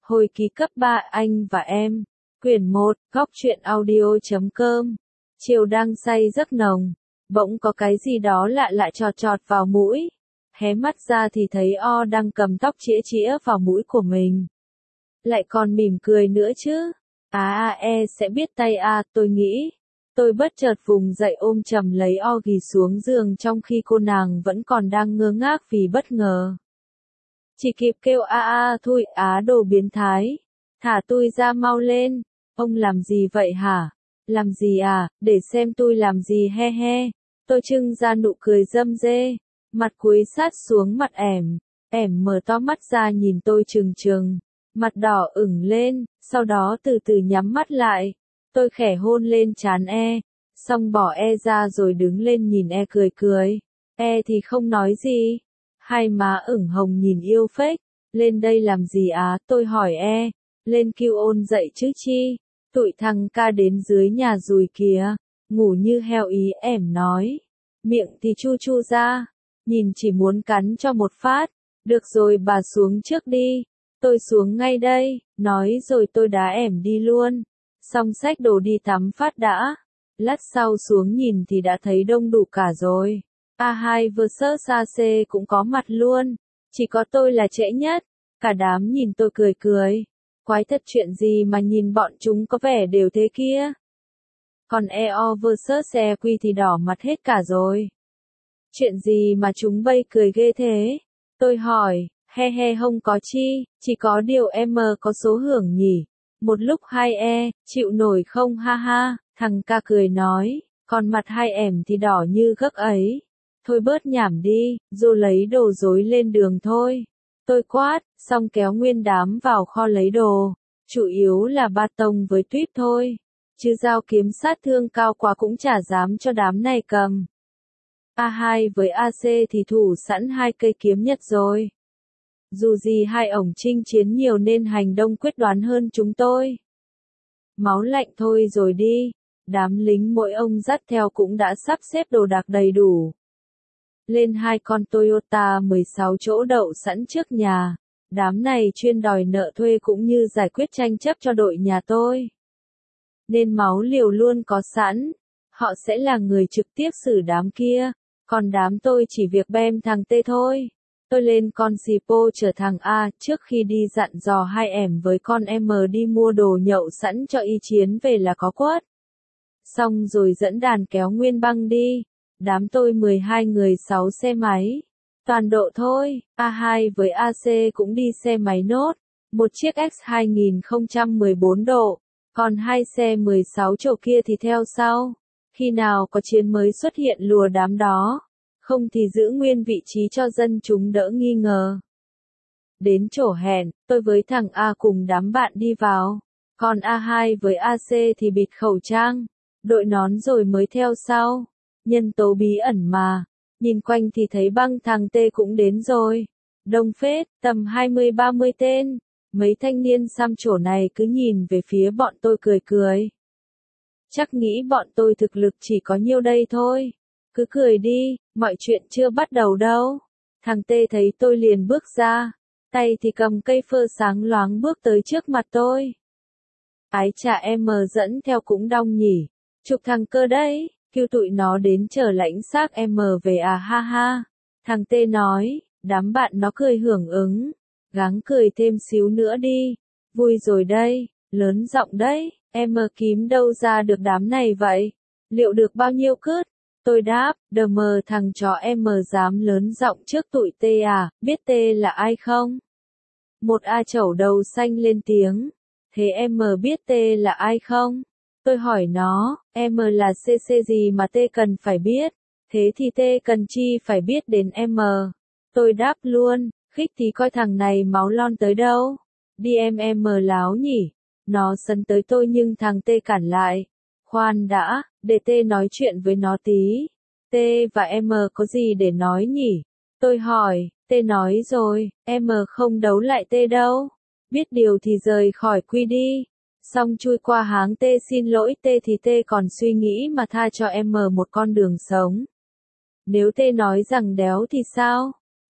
Hồi ký cấp 3 anh và em. Quyển 1, góc truyện audio.com. Chiều đang say giấc nồng, bỗng có cái gì đó lạ lạ chọt chọt vào mũi. Hé mắt ra thì thấy O đang cầm tóc chĩa chĩa vào mũi của mình. Lại còn mỉm cười nữa chứ. Sẽ biết tay tôi nghĩ. Tôi bất chợt vùng dậy ôm chầm lấy O ghì xuống giường trong khi cô nàng vẫn còn đang ngơ ngác vì bất ngờ. Chỉ kịp kêu thôi đồ biến thái. Thả tôi ra mau lên. Ông làm gì vậy hả? Làm gì để xem tôi làm gì he he. Tôi trưng ra nụ cười râm rê. Mặt cúi sát xuống mặt ẻm mở to mắt ra nhìn tôi trừng trừng. Mặt đỏ ửng lên, sau đó từ từ nhắm mắt lại. Tôi khẽ hôn lên trán xong bỏ ra rồi đứng lên nhìn cười cười. Thì không nói gì. Hai má ửng hồng nhìn yêu phết. Lên đây làm gì tôi hỏi Lên kêu ôn dậy chứ chi. Tụi thằng ca đến dưới nhà rồi kìa. Ngủ như heo ý ẻm nói. Miệng thì chu chu ra. Nhìn chỉ muốn cắn cho một phát. Được rồi bà xuống trước đi. Tôi xuống ngay đây. Nói rồi tôi đá ẻm đi luôn. Xong xách đồ đi tắm phát đã. Lát sau xuống nhìn thì đã thấy đông đủ cả rồi. A2 vs AC cũng có mặt luôn. Chỉ có tôi là trễ nhất. Cả đám nhìn tôi cười cười. Quái thật chuyện gì mà nhìn bọn chúng có vẻ đều thế kia. Còn EO vs EQ thì đỏ mặt hết cả rồi. Chuyện gì mà chúng bay cười ghê thế? Tôi hỏi, he không có chi, chỉ có điều em có số hưởng nhỉ. Một lúc hai chịu nổi không ha ha, thằng ca cười nói, còn mặt hai em thì đỏ như gấc ấy. Thôi bớt nhảm đi, rồi lấy đồ rối lên đường thôi. Tôi quát, xong kéo nguyên đám vào kho lấy đồ. Chủ yếu là ba tông với tuyếp thôi. Chứ dao kiếm sát thương cao quá cũng chả dám cho đám này cầm. A2 với AC thì thủ sẵn hai cây kiếm nhật rồi. Dù gì hai ổng chinh chiến nhiều nên hành động quyết đoán hơn chúng tôi. Máu lạnh thôi rồi đi. Đám lính mỗi ông dắt theo cũng đã sắp xếp đồ đạc đầy đủ. Lên hai con Toyota 16 chỗ đậu sẵn trước nhà. Đám này chuyên đòi nợ thuê cũng như giải quyết tranh chấp cho đội nhà tôi. Nên máu liều luôn có sẵn. Họ sẽ là người trực tiếp xử đám kia. Còn đám tôi chỉ việc bem thằng T thôi. Tôi lên con Sipo chở thằng A trước khi đi dặn dò hai em với con M đi mua đồ nhậu sẵn cho y chiến về là có quất. Xong rồi dẫn đàn kéo nguyên băng đi. Đám tôi 12 người 6 xe máy. Toàn độ thôi, A2 với AC cũng đi xe máy nốt. Một chiếc X 2014 độ. Còn hai xe 16 chỗ kia thì theo sau. Khi nào có chiến mới xuất hiện lùa đám đó. Không thì giữ nguyên vị trí cho dân chúng đỡ nghi ngờ. Đến chỗ hẹn, tôi với thằng A cùng đám bạn đi vào. Còn A2 với AC thì bịt khẩu trang. Đội nón rồi mới theo sau. Nhân tố bí ẩn mà. Nhìn quanh thì thấy băng thằng T cũng đến rồi. Đông phết, tầm 20-30 tên. Mấy thanh niên xăm trổ này cứ nhìn về phía bọn tôi cười cười. Chắc nghĩ bọn tôi thực lực chỉ có nhiêu đây thôi. Cứ cười đi, mọi chuyện chưa bắt đầu đâu. Thằng T thấy tôi liền bước ra. Tay thì cầm cây phơ sáng loáng bước tới trước mặt tôi. Ái chà em dẫn theo cũng đong nhỉ. Chụp thằng cơ đấy. Kêu tụi nó đến chờ lãnh xác em về ha ha. Thằng T nói, đám bạn nó cười hưởng ứng. Gắng cười thêm xíu nữa đi. Vui rồi đây, lớn giọng đấy. Em kiếm đâu ra được đám này vậy? Liệu được bao nhiêu cướp? Tôi đáp, thằng chó em dám lớn giọng trước tụi T biết T là ai không? Một A chẩu đầu xanh lên tiếng. Thế em biết T là ai không? Tôi hỏi nó, em là CC gì mà T cần phải biết? Thế thì T cần chi phải biết đến em? Tôi đáp luôn, khích thì coi thằng này máu lon tới đâu. Đi em láo nhỉ? Nó sấn tới tôi nhưng thằng T cản lại. Khoan đã, để T nói chuyện với nó tí. T và em có gì để nói nhỉ? Tôi hỏi, T nói rồi, em không đấu lại T đâu. Biết điều thì rời khỏi quy đi. Xong chui qua háng T xin lỗi T thì T còn suy nghĩ mà tha cho em một con đường sống. Nếu T nói rằng đéo thì sao?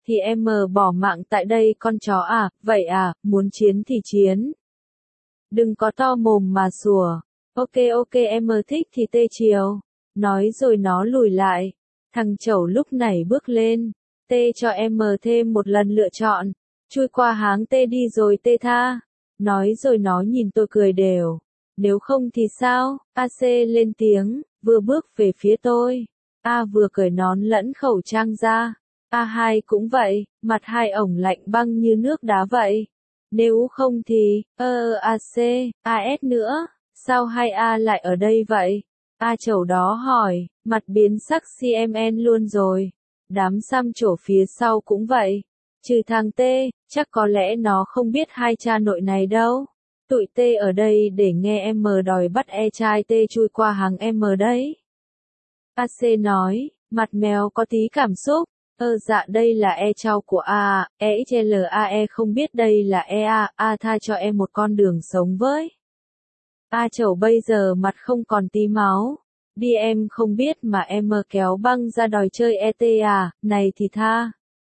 thì em bỏ mạng tại đây con chó à, vậy à, muốn chiến thì chiến. Đừng có to mồm mà sủa. Ok ok em thích thì tê chiều. Nói rồi nó lùi lại. Thằng chẩu lúc này bước lên. Tê cho em thêm một lần lựa chọn. Chui qua háng tê đi rồi tê tha. Nói rồi nó nhìn tôi cười đều. Nếu không thì sao? AC lên tiếng, vừa bước về phía tôi. A vừa cởi nón lẫn khẩu trang ra. A2 cũng vậy, mặt hai ổng lạnh băng như nước đá vậy. Nếu không thì, AC, AS nữa, sao hai A lại ở đây vậy? A chẩu đó hỏi, mặt biến sắc CMN luôn rồi. Đám xăm trổ phía sau cũng vậy. Trừ thằng T, chắc có lẽ nó không biết hai cha nội này đâu. Tụi T ở đây để nghe em đòi bắt trai T chui qua hàng em đấy. AC nói, mặt mèo có tí cảm xúc. Dạ đây là cháu của A, EXLAE không biết đây là A tha cho em một con đường sống với. A chẩu bây giờ mặt không còn tí máu. Đi em không biết mà em kéo băng ra đòi chơi à, này thì tha.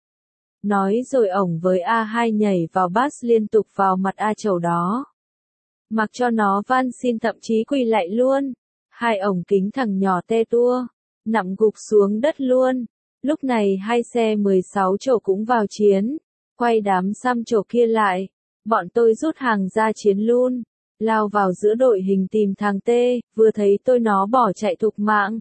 Nói rồi ổng với A2 nhảy vào bass liên tục vào mặt A chẩu đó. Mặc cho nó van xin thậm chí quỳ lại luôn. Hai ổng kính thằng nhỏ tê tua. Nằm gục xuống đất luôn. Lúc này hai xe 16 chỗ cũng vào chiến. Quay đám xăm chỗ kia lại. Bọn tôi rút hàng ra chiến luôn. Lao vào giữa đội hình tìm thằng T. Vừa thấy tôi nó bỏ chạy thục mạng.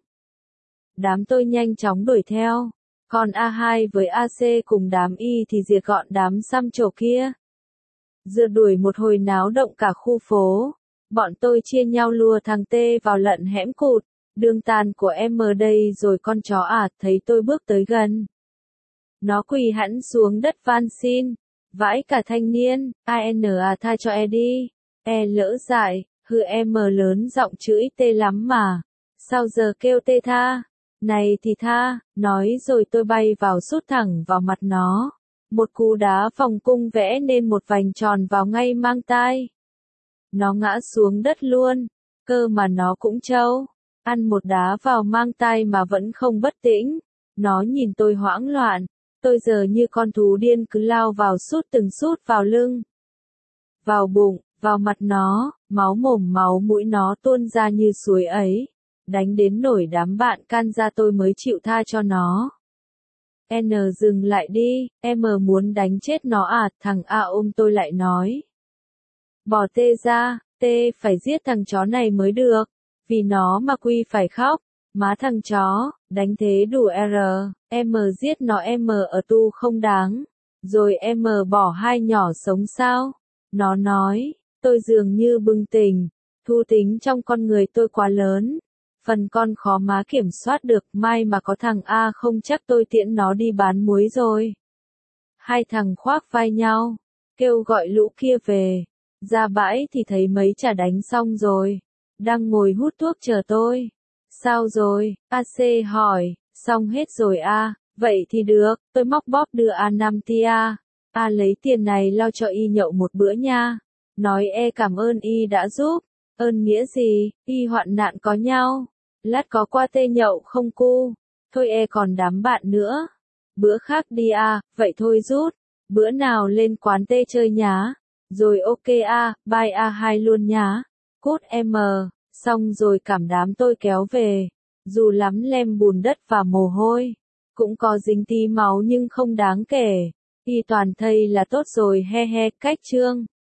Đám tôi nhanh chóng đuổi theo. Còn A2 với AC cùng đám Y thì diệt gọn đám xăm chỗ kia. Rượt đuổi một hồi náo động cả khu phố. Bọn tôi chia nhau lùa thằng T vào lận hẻm cụt. Đường tàn của em ở đây rồi con chó à, thấy tôi bước tới gần. Nó quỳ hẳn xuống đất van xin. Vãi cả thanh niên, tha cho đi. Lỡ dại, hư em lớn giọng chữ T lắm mà. Sao giờ kêu T tha? Này thì tha, nói rồi tôi bay vào sút thẳng vào mặt nó. Một cú đá vòng cung vẽ nên một vành tròn vào ngay mang tai. Nó ngã xuống đất luôn, cơ mà nó cũng trâu. Ăn một đá vào mang tai mà vẫn không bất tĩnh. Nó nhìn tôi hoảng loạn. Tôi giờ như con thú điên cứ lao vào sút từng sút vào lưng. Vào bụng, vào mặt nó, máu mồm máu mũi nó tuôn ra như suối ấy. Đánh đến nổi đám bạn can ra tôi mới chịu tha cho nó. Dừng lại đi, em muốn đánh chết nó à, thằng A ôm tôi lại nói. Bỏ T ra, T phải giết thằng chó này mới được. Vì nó mà Quy phải khóc. Má thằng chó, đánh thế đủ R, em giết nó em ở tu không đáng. Rồi em bỏ hai nhỏ sống sao? Nó nói, tôi dường như bừng tỉnh. Thu tính trong con người tôi quá lớn. Phần con khó má kiểm soát được, may mà có thằng A không chắc tôi tiễn nó đi bán muối rồi. Hai thằng khoác vai nhau, kêu gọi lũ kia về. Ra bãi thì thấy mấy chả đánh xong rồi. Đang ngồi hút thuốc chờ tôi. Sao rồi? AC hỏi, xong hết rồi à, vậy thì được, tôi móc bóp đưa A5 tia. A lấy tiền này lo cho Y nhậu một bữa nha. Nói cảm ơn Y đã giúp. Ơn nghĩa gì, Y hoạn nạn có nhau. Lát có qua tê nhậu không cu. Thôi còn đám bạn nữa. Bữa khác đi à, vậy thôi rút. Bữa nào lên quán tê chơi nhá. Rồi ok bye A2 luôn nhá. Cút em. Xong rồi cảm đám tôi kéo về. Dù lắm lem bùn đất và mồ hôi. Cũng có dính tí máu nhưng không đáng kể. Y toàn thây là tốt rồi he he, cách chương.